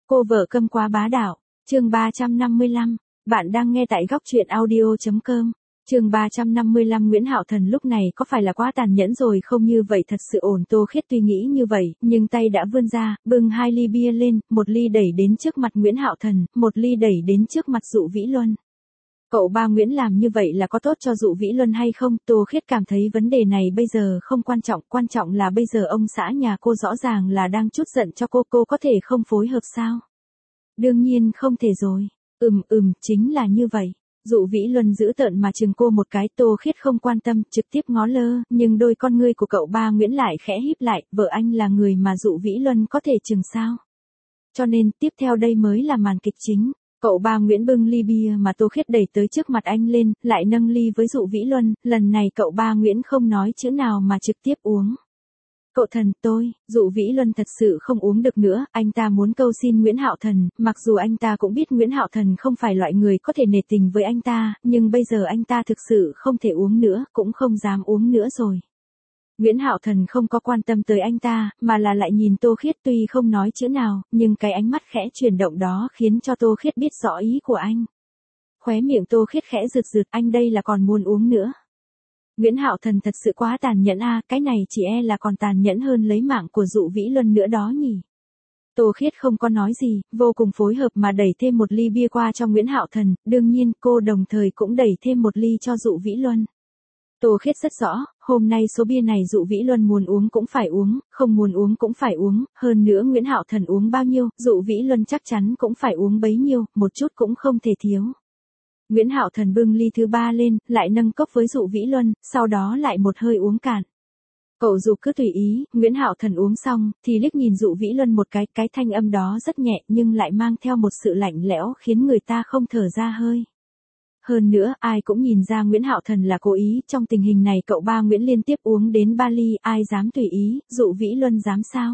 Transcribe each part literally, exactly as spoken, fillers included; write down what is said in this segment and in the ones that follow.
Cô vợ câm quá bá đạo, chương ba trăm năm mươi lăm, bạn đang nghe tại góc truyện audio chấm com. Chương ba trăm năm mươi lăm Nguyễn Hạo Thần lúc này có phải là quá tàn nhẫn rồi không, như vậy thật sự ổn. Tô Khiết tuy nghĩ như vậy, nhưng tay đã vươn ra, bưng hai ly bia lên, một ly đẩy đến trước mặt Nguyễn Hạo Thần, một ly đẩy đến trước mặt Dụ Vĩ Luân. Cậu ba Nguyễn làm như vậy là có tốt cho Dụ Vĩ Luân hay không? Tô Khiết cảm thấy vấn đề này bây giờ không quan trọng, quan trọng là bây giờ ông xã nhà cô rõ ràng là đang trút giận cho cô, cô có thể không phối hợp sao? Đương nhiên không thể rồi. Ừm ừm, chính là như vậy. Dụ Vĩ Luân giữ tợn mà chừng cô một cái. Tô Khiết không quan tâm, trực tiếp ngó lơ, nhưng đôi con ngươi của cậu ba Nguyễn lại khẽ híp lại, vợ anh là người mà Dụ Vĩ Luân có thể chừng sao? Cho nên, tiếp theo đây mới là màn kịch chính. Cậu ba Nguyễn bưng ly bia mà Tô Khiết đẩy tới trước mặt anh lên, lại nâng ly với Dụ Vĩ Luân, lần này cậu ba Nguyễn không nói chữ nào mà trực tiếp uống. Cậu Thần, tôi, Dụ Vĩ Luân thật sự không uống được nữa, anh ta muốn cầu xin Nguyễn Hạo Thần, mặc dù anh ta cũng biết Nguyễn Hạo Thần không phải loại người có thể nể tình với anh ta, nhưng bây giờ anh ta thực sự không thể uống nữa, cũng không dám uống nữa rồi. Nguyễn Hạo Thần không có quan tâm tới anh ta, mà là lại nhìn Tô Khiết, tuy không nói chữ nào, nhưng cái ánh mắt khẽ chuyển động đó khiến cho Tô Khiết biết rõ ý của anh. Khóe miệng Tô Khiết khẽ rượt rượt, anh đây là còn muốn uống nữa. Nguyễn Hạo Thần thật sự quá tàn nhẫn a, cái này chỉ e là còn tàn nhẫn hơn lấy mạng của Dụ Vĩ Luân nữa đó nhỉ. Tô Khiết không có nói gì, vô cùng phối hợp mà đẩy thêm một ly bia qua cho Nguyễn Hạo Thần, đương nhiên cô đồng thời cũng đẩy thêm một ly cho Dụ Vĩ Luân. Tô Khiết rất rõ, hôm nay số bia này Dụ Vĩ Luân muốn uống cũng phải uống, không muốn uống cũng phải uống, hơn nữa Nguyễn Hạo Thần uống bao nhiêu, Dụ Vĩ Luân chắc chắn cũng phải uống bấy nhiêu, một chút cũng không thể thiếu. Nguyễn Hạo Thần bưng ly thứ ba lên, lại nâng cốc với Dụ Vĩ Luân, sau đó lại một hơi uống cạn. Cậu Dụ cứ tùy ý, Nguyễn Hạo Thần uống xong, thì liếc nhìn Dụ Vĩ Luân một cái, cái thanh âm đó rất nhẹ nhưng lại mang theo một sự lạnh lẽo khiến người ta không thở ra hơi. Hơn nữa, ai cũng nhìn ra Nguyễn Hạo Thần là cố ý, trong tình hình này cậu ba Nguyễn liên tiếp uống đến ba ly, ai dám tùy ý, Dụ Vĩ Luân dám sao?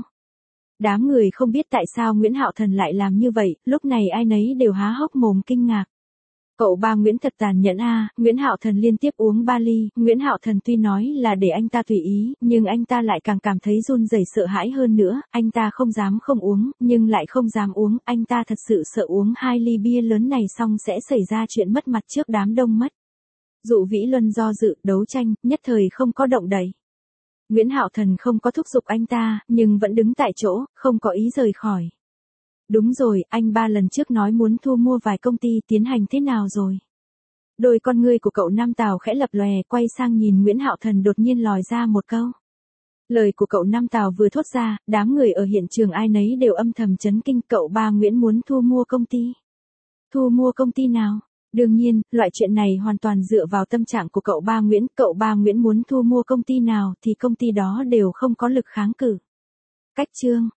Đám người không biết tại sao Nguyễn Hạo Thần lại làm như vậy, lúc này ai nấy đều há hốc mồm kinh ngạc. Cậu ba Nguyễn thật tàn nhẫn a, Nguyễn Hạo Thần liên tiếp uống ba ly, Nguyễn Hạo Thần tuy nói là để anh ta tùy ý, nhưng anh ta lại càng cảm thấy run rẩy sợ hãi hơn nữa, anh ta không dám không uống, nhưng lại không dám uống, anh ta thật sự sợ uống hai ly bia lớn này xong sẽ xảy ra chuyện mất mặt trước đám đông mất. Dụ Vĩ Luân do dự, đấu tranh, nhất thời không có động đậy. Nguyễn Hạo Thần không có thúc giục anh ta, nhưng vẫn đứng tại chỗ, không có ý rời khỏi. Đúng rồi, anh ba lần trước nói muốn thu mua vài công ty, tiến hành thế nào rồi? Đôi con ngươi của cậu Nam Tào khẽ lập lòe, quay sang nhìn Nguyễn Hạo Thần đột nhiên lòi ra một câu. Lời của cậu Nam Tào vừa thốt ra, đám người ở hiện trường ai nấy đều âm thầm chấn kinh, cậu ba Nguyễn muốn thu mua công ty. Thu mua công ty nào? Đương nhiên, loại chuyện này hoàn toàn dựa vào tâm trạng của cậu ba Nguyễn, cậu ba Nguyễn muốn thu mua công ty nào thì công ty đó đều không có lực kháng cự. Cách chương